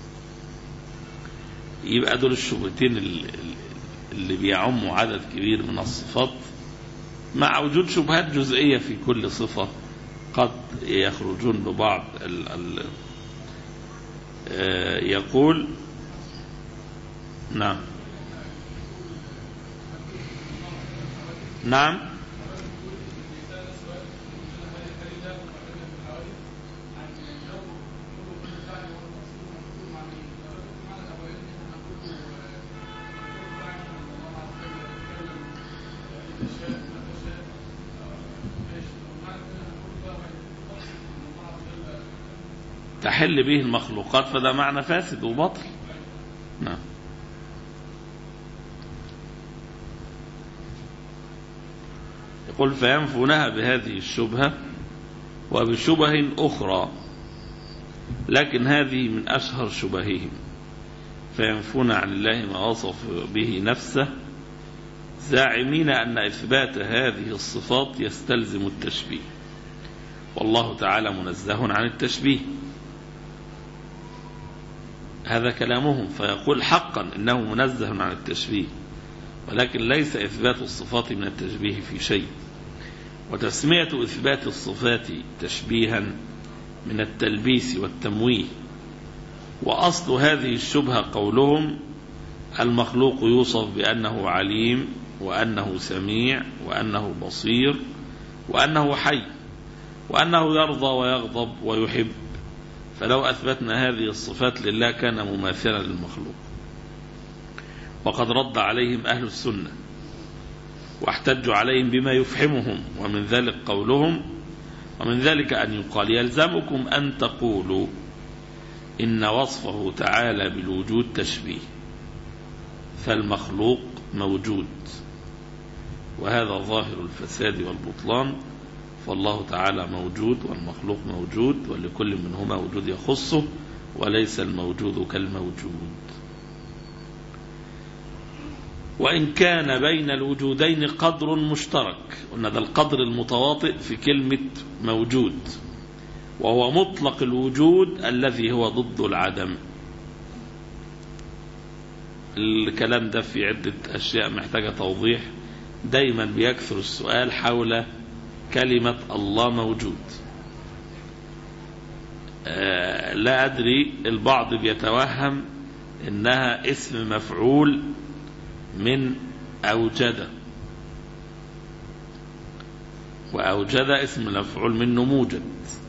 يبقى دول الشبهتين اللي بيعموا عدد كبير من الصفات، مع وجود شبهات جزئية في كل صفة قد يخرجون ببعض ال ال يقول نعم نعم تحل به المخلوقات فده معنى فاسد وبطل. نعم. يقول فينفونها بهذه الشبهة وبشبه أخرى، لكن هذه من أشهر شبههم، فينفون عن الله ما وصف به نفسه زاعمين أن إثبات هذه الصفات يستلزم التشبيه، والله تعالى منزه عن التشبيه. هذا كلامهم، فيقول حقا إنه منزه عن التشبيه، ولكن ليس إثبات الصفات من التشبيه في شيء، وتسمية إثبات الصفات تشبيها من التلبيس والتمويه. وأصل هذه الشبهة قولهم المخلوق يوصف بأنه عليم وأنه سميع وأنه بصير وأنه حي وأنه يرضى ويغضب ويحب، فلو أثبتنا هذه الصفات لله كان مماثلا للمخلوق. وقد رد عليهم أهل السنة واحتجوا عليهم بما يفهمهم، ومن ذلك قولهم ومن ذلك أن يقال يلزمكم أن تقولوا إن وصفه تعالى بالوجود تشبيه، فالمخلوق موجود، وهذا ظاهر الفساد والبطلان، فالله تعالى موجود والمخلوق موجود، ولكل منهما وجود يخصه، وليس الموجود كالموجود. وإن كان بين الوجودين قدر مشترك، قلنا ده القدر المتواطئ في كلمة موجود، وهو مطلق الوجود الذي هو ضد العدم. الكلام ده في عدة أشياء محتاجة توضيح. دايما بيكثر السؤال حول كلمة الله موجود. آه لا أدري، البعض بيتوهم إنها اسم مفعول من أوجد، وأوجد اسم مفعول منه موجد.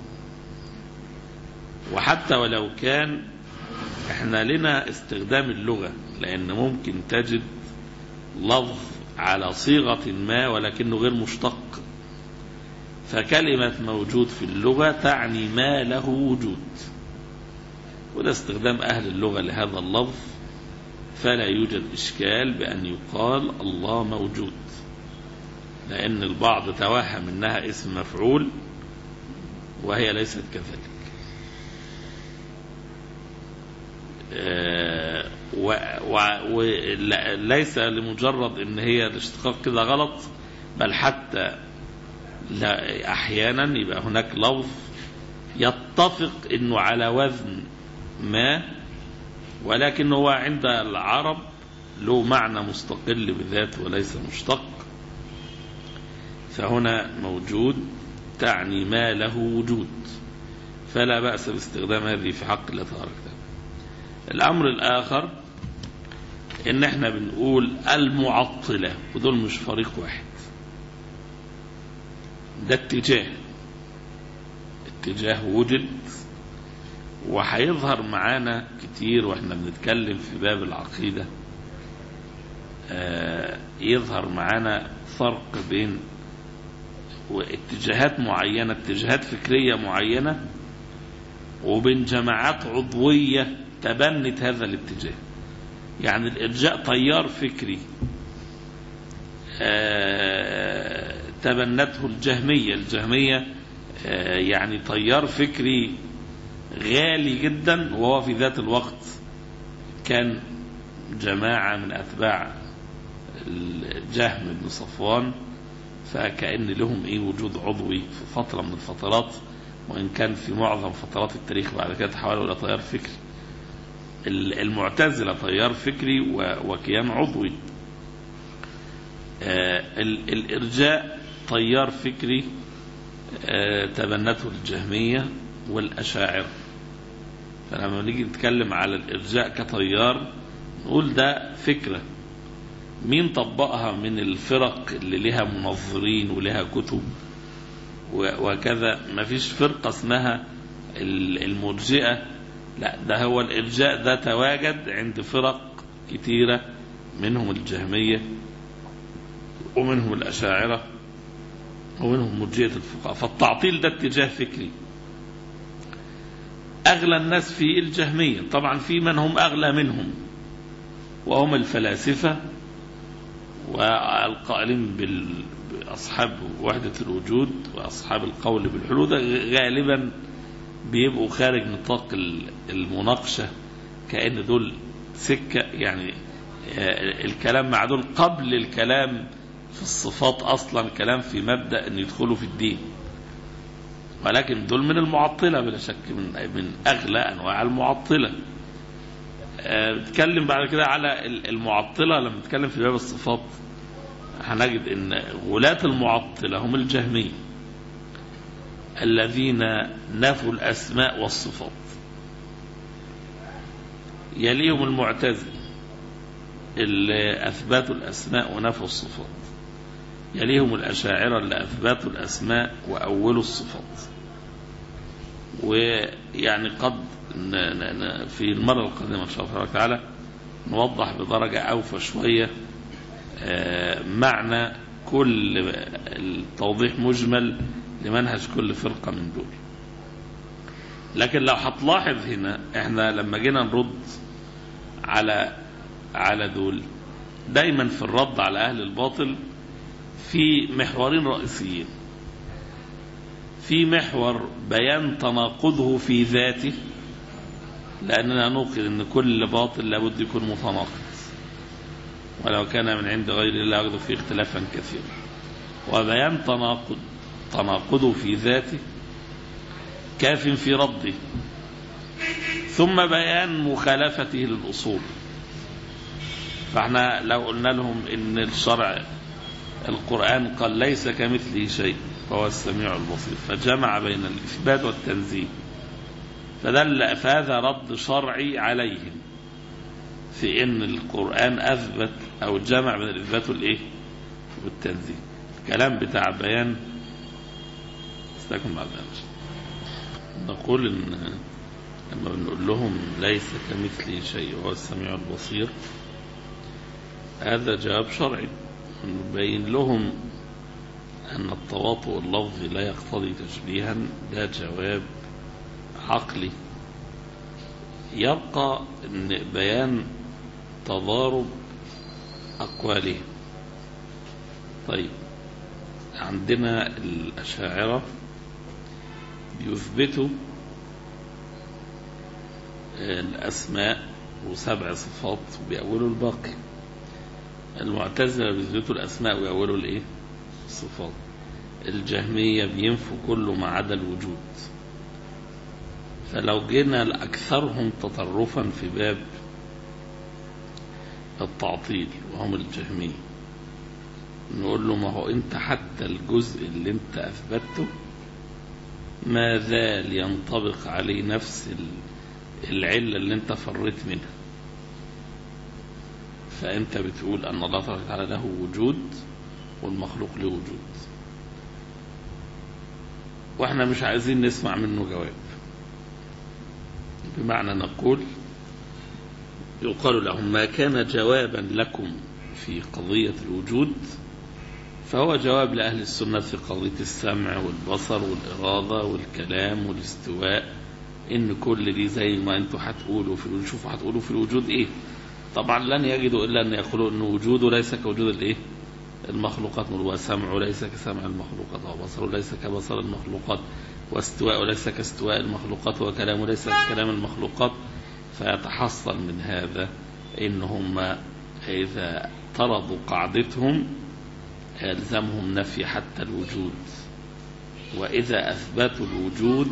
وحتى ولو كان، احنا لنا استخدام اللغة، لأن ممكن تجد لفظ على صيغة ما ولكنه غير مشتق، فكلمة موجود في اللغة تعني ما له وجود، وده استخدام أهل اللغة لهذا اللفظ، فلا يوجد إشكال بأن يقال الله موجود، لأن البعض توهم أنها اسم مفعول وهي ليست كذلك. وليس لمجرد ان هي الاشتقاق كده غلط، بل حتى لا احيانا يبقى هناك لفظ يتفق انه على وزن ما، ولكن هو عند العرب له معنى مستقل بذاته وليس مشتق، فهنا موجود تعني ما له وجود، فلا بأس باستخدام هذه في حق الله تبارك وتعالى. الأمر الآخر إن احنا بنقول المعطلة، ودول مش فريق واحد، ده اتجاه اتجاه وجد، وهيظهر معانا كتير واحنا بنتكلم في باب العقيدة. آه يظهر معانا فرق بين واتجاهات معينة، اتجاهات فكرية معينة، وبين جماعات عضوية تبنت هذا الاتجاه. يعني الإرجاء تيار فكري آه تبنته الجهمية. الجهمية آه يعني تيار فكري غالي جدا، وهو في ذات الوقت كان جماعة من أتباع الجهم بن صفوان، فكأن لهم إيه وجود عضوي في فترة من الفترات، وإن كان في معظم فترات التاريخ بعد كده تحولوا إلى تيار فكري. المعتزلة تيار فكري وكيان عضوي. آه الإرجاء تيار فكري آه تبنته الجهمية والأشاعرة. فلما نيجي نتكلم على الإرجاء كتيار، نقول ده فكرة مين طبقها من الفرق اللي لها منظرين ولها كتب وكذا؟ ما فيش فرقة اسمها المرجئة، لا ده هو الإرجاء ده تواجد عند فرق كتيرة، منهم الجهمية ومنهم الأشاعرة ومنهم مرجئة الفقهاء. فالتعطيل ده اتجاه فكري. أغلى الناس في الجهمية، طبعا في من هم أغلى منهم وهم الفلاسفة والقائلين بأصحاب وحدة الوجود وأصحاب القول بالحلول، غالبا بيبقوا خارج نطاق المناقشة، كأن دول سكة يعني الكلام مع دول قبل الكلام في الصفات أصلا، كلام في مبدأ أن يدخلوا في الدين. ولكن دول من المعطلة بلا شك، من من أغلى أنواع المعطلة. نتكلم بعد كده على المعطلة. لما نتكلم في باب الصفات هنجد أن غلاة المعطلة هم الجهمية الذين نفوا الأسماء والصفات، يليهم المعتزلة اللي أثبتوا الأسماء ونفوا الصفات، يليهم الأشاعرة اللي أثبتوا الأسماء وأولوا الصفات. ويعني قد في المرة القادمة إن شاء الله تعالى نوضح بدرجة أوفى شوية معنى كل التوضيح مجمل لمنهج كل فرقة من دول. لكن لو هتلاحظ هنا احنا لما جينا نرد على على دول، دايما في الرد على أهل الباطل في محورين رئيسيين. في محور بيان تناقضه في ذاته، لأننا نوقن أن كل باطل لابد يكون متناقض، ولو كان من عند غير الله يجد فيه اختلافا كثيرا. وبيان تناقض تناقضه في ذاته كاف في رده، ثم بيان مخالفته للأصول. فاحنا لو قلنا لهم ان الشرع القرآن قال ليس كمثله شيء فهو السميع البصير، فجمع بين الإثبات والتنزيه، فدل فهذا رد شرعي عليهم في ان القرآن أثبت أو جمع بين الإثبات والإيه والتنزيه. الكلام بتاع بيان استكمل بعد ذلك. نقول ان لما بنقول لهم ليس كمثله شيء وهو السميع البصير، هذا جواب شرعي، نبين لهم أن التواطؤ اللفظي لا يقتضي تشبيها، ده جواب عقلي. يبقى أن بيان تضارب أقواله. طيب عندنا الأشاعرة بيثبتوا الأسماء وسبع صفات وبيأولوا الباقي. المعتزلة بيثبتوا الأسماء ويأولوا الإيه؟ الصفات. الجهمية بينفوا كله ما عدا الوجود. فلو جينا لأكثرهم تطرفا في باب التعطيل وهم الجهمية، نقول له ما هو أنت حتى الجزء اللي أنت أثبته ما زال ينطبق عليه نفس العلة اللي أنت فريت منها. فأنت بتقول أن الله تعالى له وجود والمخلوق له وجود، وإحنا مش عايزين نسمع منه جواب. بمعنى نقول يقال لهم ما كان جوابا لكم في قضية الوجود فهو جواب لأهل السنة في قضية السمع والبصر والإرادة والكلام والاستواء، إن كل دي زي ما أنتوا هتقولوا في الوجود. شوفوا هتقولوا في الوجود إيه. طبعا لن يجدوا إلا أن يقولوا أن وجوده ليس كوجود الإيه المخلوقات، وسمعه ليس كسمع المخلوقات، وبصره ليس كبصر المخلوقات، واستواءه ليس كاستواء المخلوقات، وكلامه ليس ككلام المخلوقات. فيتحصل من هذا إنهم إذا طردوا قاعدتهم يلزمهم نفي حتى الوجود، وإذا أثبتوا الوجود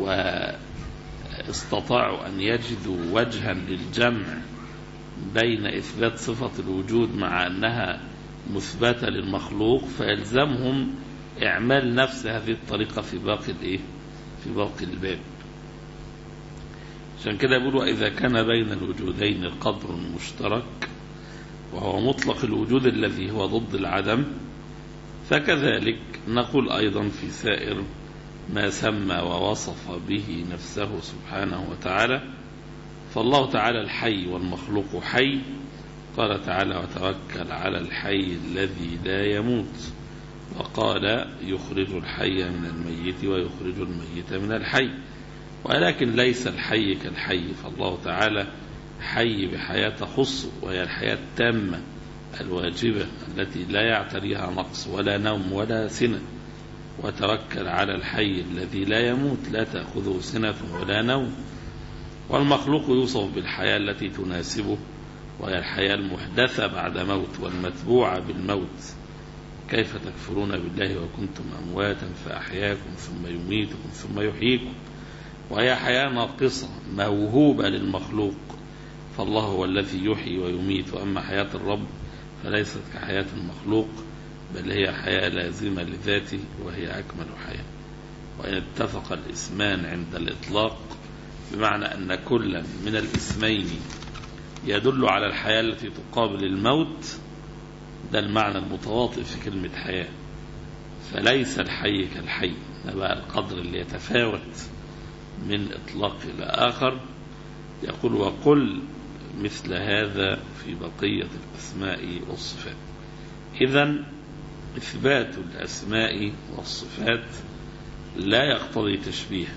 واستطاعوا أن يجدوا وجها للجمع بين إثبات صفة الوجود مع أنها مثبتة للمخلوق، فيلزمهم إعمال نفس هذه الطريقة في باقي الإيه؟ في باقي الباب. عشان كده بيقولوا إذا كان بين الوجودين قدر مشترك وهو مطلق الوجود الذي هو ضد العدم، فكذلك نقول أيضا في سائر ما سمى ووصف به نفسه سبحانه وتعالى. فالله تعالى الحي والمخلوق حي، قال تعالى وتوكل على الحي الذي لا يموت، وقال يخرج الحي من الميت ويخرج الميت من الحي، ولكن ليس الحي كالحي، فالله تعالى حي بحياة تخصه وهي الحياة التامة الواجبة التي لا يعتريها نقص ولا نوم ولا سنة. وتوكل على الحي الذي لا يموت لا تأخذه سنة ولا نوم. والمخلوق يوصف بالحياة التي تناسبه وهي الحياة المحدثة بعد موت والمتبوعة بالموت. كيف تكفرون بالله وكنتم أمواتا فأحياكم ثم يميتكم ثم يحييكم، وهي حياة ناقصة موهوبة للمخلوق، فالله هو الذي يحيي ويميت، وأما حياة الرب فليست كحياة المخلوق بل هي حياة لازمة لذاته وهي أكمل حياة. وإن اتفق الاسمان عند الإطلاق بمعنى أن كل من الاسمين يدل على الحياة التي تقابل الموت، ده المعنى المتواطئ في كلمة حياة، فليس الحي كالحي، نبقى القدر اللي يتفاوت من إطلاق إلى آخر. يقول وقل مثل هذا في بقية الأسماء والصفات. إذن إثبات الأسماء والصفات لا يقتضي تشبيه.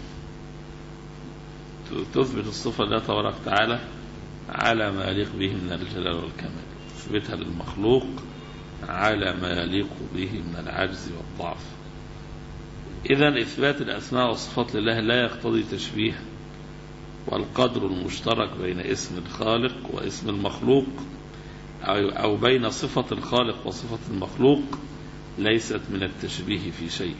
تثبت الصفة لله تبارك وتعالى على ما يليق به من الجلال والكمال، تثبتها للمخلوق على ما يليق به من العجز والضعف. إذن إثبات الأسماء والصفات لله لا يقتضي تشبيه، والقدر المشترك بين اسم الخالق واسم المخلوق أو بين صفة الخالق وصفة المخلوق ليست من التشبيه في شيء،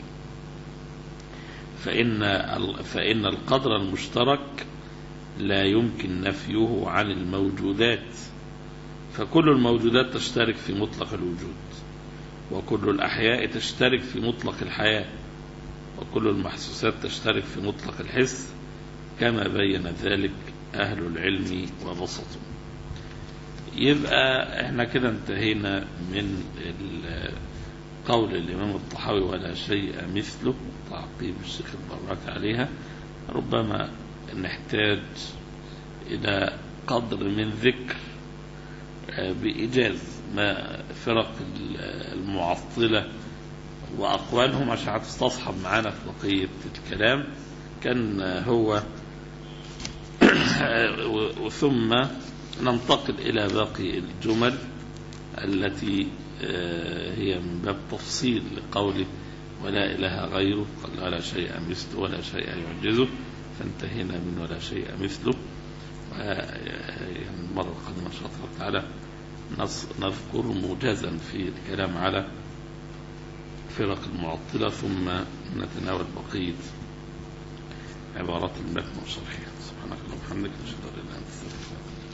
فإن فإن القدر المشترك لا يمكن نفيه عن الموجودات، فكل الموجودات تشترك في مطلق الوجود، وكل الأحياء تشترك في مطلق الحياة، وكل المحسوسات تشترك في مطلق الحس، كما بين ذلك أهل العلم وبسطوا. يبقى احنا كده انتهينا من قول الإمام الطحاوي ولا شيء مثله، تعقيب الشيخ البراك عليها. ربما نحتاج إلى قدر من ذكر بإيجاز ما فرق المعطلة وأقوالهم عشان هتستصحب معانا في بقية الكلام. كان هو ثم ننتقل إلى باقي الجمل التي هي من باب تفصيل لقوله ولا إله غيره، قال ولا شيء مثله ولا شيء يعجزه، فانتهينا من ولا شيء مثله. المرة القادمة إن شاء الله تعالى نذكر موجزا في الكلام على فرق المعطلة، ثم نتناول بقية عبارات المتن وشرحها. سبحانك اللهم وبحمدك، نشهد أن لا إله إلا أنت.